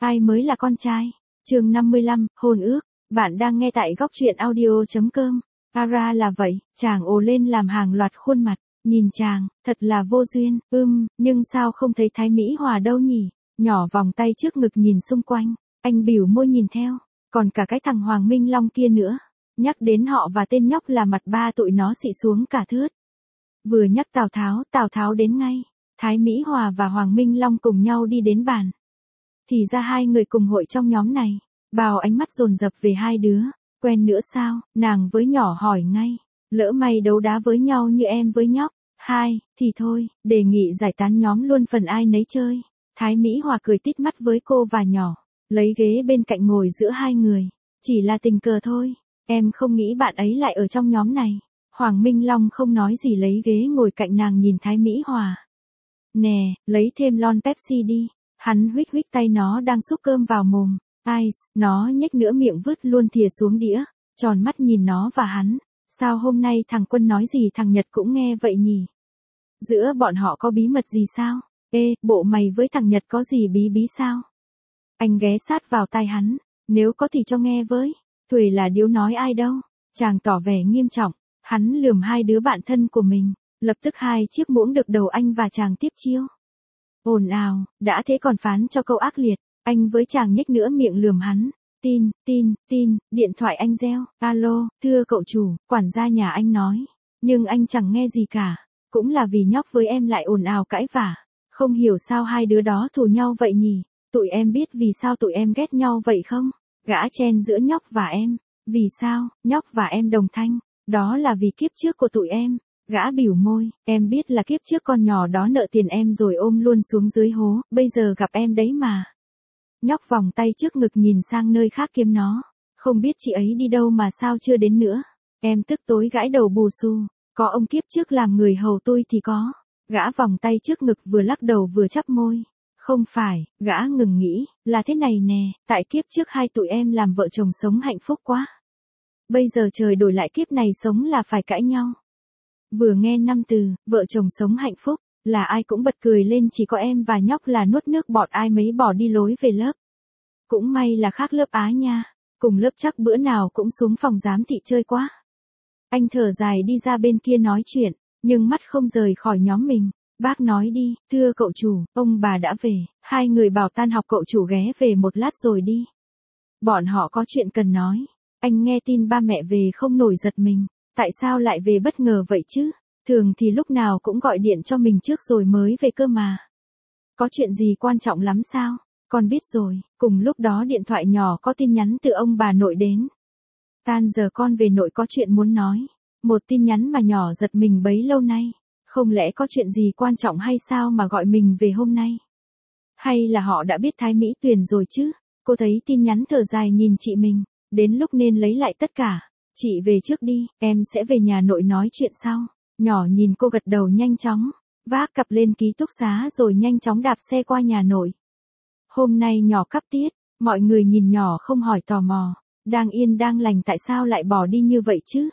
Ai mới là con trai? Chương 55, hôn ước. Bạn đang nghe tại góc truyện audio.com. Ara là vậy, chàng ồ lên làm hàng loạt khuôn mặt. Nhìn chàng, thật là vô duyên, nhưng sao không thấy Thái Mỹ Hòa đâu nhỉ? Nhỏ vòng tay trước ngực nhìn xung quanh, anh bỉu môi nhìn theo, còn cả cái thằng Hoàng Minh Long kia nữa. Nhắc đến họ và tên nhóc là mặt ba tụi nó xị xuống cả thướt. Vừa nhắc Tào Tháo đến ngay. Thái Mỹ Hòa và Hoàng Minh Long cùng nhau đi đến bàn. Thì ra hai người cùng hội trong nhóm này. Bao ánh mắt dồn dập về hai đứa. Quen nữa sao? Nàng với nhỏ hỏi ngay. Lỡ may đấu đá với nhau như em với nhóc. Hai, thì thôi, đề nghị giải tán nhóm luôn phần ai nấy chơi. Thái Mỹ Hòa cười tít mắt với cô và nhỏ. Lấy ghế bên cạnh ngồi giữa hai người. Chỉ là tình cờ thôi. Em không nghĩ bạn ấy lại ở trong nhóm này. Hoàng Minh Long không nói gì lấy ghế ngồi cạnh nàng nhìn Thái Mỹ Hòa. Nè, lấy thêm lon Pepsi đi. Hắn huých huých tay nó đang xúc cơm vào mồm. Ice, nó nhếch nửa miệng vứt luôn thìa xuống đĩa. Tròn mắt nhìn nó và hắn. Sao hôm nay thằng Quân nói gì thằng Nhật cũng nghe vậy nhỉ? Giữa bọn họ có bí mật gì sao? Ê, bộ mày với thằng Nhật có gì bí bí sao? Anh ghé sát vào tai hắn. Nếu có thì cho nghe với. Thuề là điếu nói ai đâu. Chàng tỏ vẻ nghiêm trọng. Hắn lườm hai đứa bạn thân của mình. Lập tức hai chiếc muỗng được đầu anh và chàng tiếp chiêu. Ồn ào, đã thế còn phán cho câu ác liệt. Anh với chàng nhếch nữa miệng lườm hắn. Tin, điện thoại anh reo. Alo, thưa cậu chủ, quản gia nhà anh nói. Nhưng anh chẳng nghe gì cả. Cũng là vì nhóc với em lại ồn ào cãi vả. Không hiểu sao hai đứa đó thù nhau vậy nhỉ. Tụi em biết vì sao tụi em ghét nhau vậy không? Gã chen giữa nhóc và em. Vì sao, nhóc và em đồng thanh. Đó là vì kiếp trước của tụi em. Gã bỉu môi, em biết là kiếp trước con nhỏ đó nợ tiền em rồi ôm luôn xuống dưới hố, bây giờ gặp em đấy mà. Nhóc vòng tay trước ngực nhìn sang nơi khác kiếm nó. Không biết chị ấy đi đâu mà sao chưa đến nữa. Em tức tối gãi đầu bù xù. Có ông kiếp trước làm người hầu tôi thì có. Gã vòng tay trước ngực vừa lắc đầu vừa chắp môi. Không phải, gã ngừng nghĩ, là thế này nè, tại kiếp trước hai tụi em làm vợ chồng sống hạnh phúc quá. Bây giờ trời đổi lại kiếp này sống là phải cãi nhau. Vừa nghe năm từ, vợ chồng sống hạnh phúc, là ai cũng bật cười lên chỉ có em và nhóc là nuốt nước bọt ai mấy bỏ đi lối về lớp. Cũng may là khác lớp Á nha, cùng lớp chắc bữa nào cũng xuống phòng giám thị chơi quá. Anh thở dài đi ra bên kia nói chuyện, nhưng mắt không rời khỏi nhóm mình. Bác nói đi, thưa cậu chủ, ông bà đã về, hai người bảo tan học cậu chủ ghé về một lát rồi đi. Bọn họ có chuyện cần nói. Anh nghe tin ba mẹ về không nổi giật mình. Tại sao lại về bất ngờ vậy chứ? Thường thì lúc nào cũng gọi điện cho mình trước rồi mới về cơ mà. Có chuyện gì quan trọng lắm sao? Con biết rồi, cùng lúc đó điện thoại nhỏ có tin nhắn từ ông bà nội đến. Tan giờ con về nội có chuyện muốn nói. Một tin nhắn mà nhỏ giật mình bấy lâu nay. Không lẽ có chuyện gì quan trọng hay sao mà gọi mình về hôm nay? Hay là họ đã biết Thái Mỹ Tuyền rồi chứ? Cô thấy tin nhắn thở dài nhìn chị mình. Đến lúc nên lấy lại tất cả. Chị về trước đi, em sẽ về nhà nội nói chuyện sau. Nhỏ nhìn cô gật đầu nhanh chóng. Vác cặp lên ký túc xá rồi nhanh chóng đạp xe qua nhà nội. Hôm nay nhỏ cắp tiết. Mọi người nhìn nhỏ không hỏi tò mò. Đang yên đang lành tại sao lại bỏ đi như vậy chứ?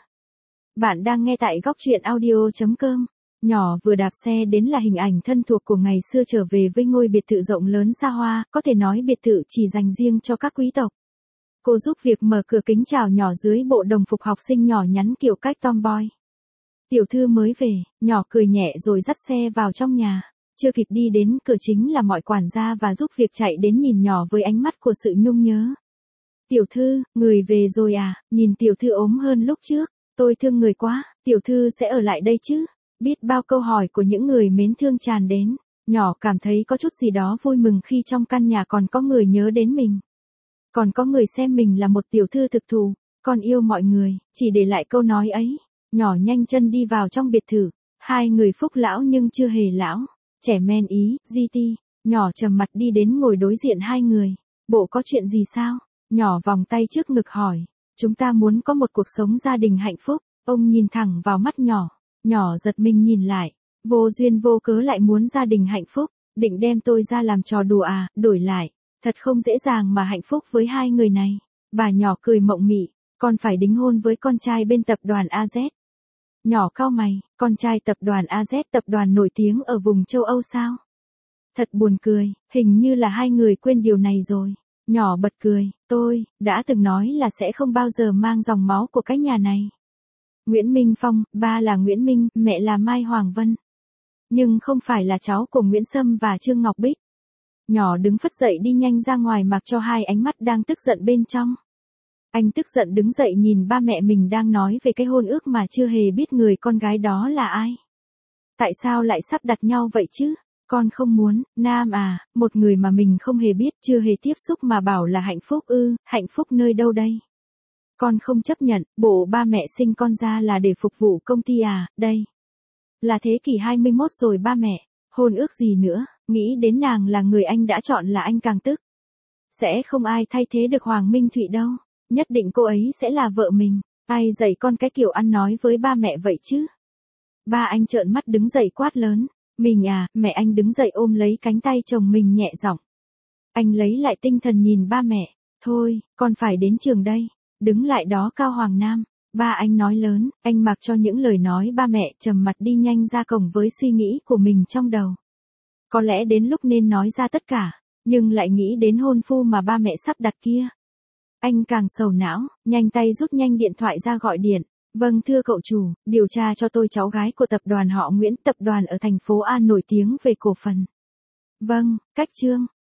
Bạn đang nghe tại góc truyện audio.com. Nhỏ vừa đạp xe đến là hình ảnh thân thuộc của ngày xưa trở về với ngôi biệt thự rộng lớn xa hoa, có thể nói biệt thự chỉ dành riêng cho các quý tộc. Cô giúp việc mở cửa kính chào nhỏ dưới bộ đồng phục học sinh nhỏ nhắn kiểu cách tomboy. Tiểu thư mới về, nhỏ cười nhẹ rồi dắt xe vào trong nhà. Chưa kịp đi đến cửa chính là mọi quản gia và giúp việc chạy đến nhìn nhỏ với ánh mắt của sự nhung nhớ. Tiểu thư, người về rồi à, nhìn tiểu thư ốm hơn lúc trước, tôi thương người quá, tiểu thư sẽ ở lại đây chứ? Biết bao câu hỏi của những người mến thương tràn đến, nhỏ cảm thấy có chút gì đó vui mừng khi trong căn nhà còn có người nhớ đến mình. Còn có người xem mình là một tiểu thư thực thụ, con yêu mọi người, chỉ để lại câu nói ấy. Nhỏ nhanh chân đi vào trong biệt thự, hai người phúc lão nhưng chưa hề lão, trẻ men ý, GT, nhỏ trầm mặt đi đến ngồi đối diện hai người. Bộ có chuyện gì sao? Nhỏ vòng tay trước ngực hỏi, chúng ta muốn có một cuộc sống gia đình hạnh phúc. Ông nhìn thẳng vào mắt nhỏ, nhỏ giật mình nhìn lại, vô duyên vô cớ lại muốn gia đình hạnh phúc, định đem tôi ra làm trò đùa à, đổi lại. Thật không dễ dàng mà hạnh phúc với hai người này. Bà nhỏ cười mộng mị, con phải đính hôn với con trai bên tập đoàn AZ. Nhỏ cau mày, con trai tập đoàn AZ, tập đoàn nổi tiếng ở vùng châu Âu sao? Thật buồn cười, hình như là hai người quên điều này rồi. Nhỏ bật cười, tôi, đã từng nói là sẽ không bao giờ mang dòng máu của cái nhà này. Nguyễn Minh Phong, ba là Nguyễn Minh, mẹ là Mai Hoàng Vân. Nhưng không phải là cháu của Nguyễn Sâm và Trương Ngọc Bích. Nhỏ đứng phất dậy đi nhanh ra ngoài mặc cho hai ánh mắt đang tức giận bên trong. Anh tức giận đứng dậy nhìn ba mẹ mình đang nói về cái hôn ước mà chưa hề biết người con gái đó là ai. Tại sao lại sắp đặt nhau vậy chứ? Con không muốn, Nam à, một người mà mình không hề biết, chưa hề tiếp xúc mà bảo là hạnh phúc ư, hạnh phúc nơi đâu đây? Con không chấp nhận, bộ ba mẹ sinh con ra là để phục vụ công ty à, đây. Là thế kỷ 21 rồi ba mẹ, hôn ước gì nữa, nghĩ đến nàng là người anh đã chọn là anh càng tức. Sẽ không ai thay thế được Hoàng Minh Thụy đâu, nhất định cô ấy sẽ là vợ mình, ai dạy con cái kiểu ăn nói với ba mẹ vậy chứ? Ba anh trợn mắt đứng dậy quát lớn, mình à, mẹ anh đứng dậy ôm lấy cánh tay chồng mình nhẹ giọng. Anh lấy lại tinh thần nhìn ba mẹ, thôi, con phải đến trường đây, đứng lại đó Cao Hoàng Nam. Ba anh nói lớn, anh mặc cho những lời nói ba mẹ trầm mặt đi nhanh ra cổng với suy nghĩ của mình trong đầu. Có lẽ đến lúc nên nói ra tất cả, nhưng lại nghĩ đến hôn phu mà ba mẹ sắp đặt kia. Anh càng sầu não, nhanh tay rút nhanh điện thoại ra gọi điện. Vâng thưa cậu chủ, điều tra cho tôi cháu gái của tập đoàn họ Nguyễn, tập đoàn ở thành phố A nổi tiếng về cổ phần. Vâng, cách Trương.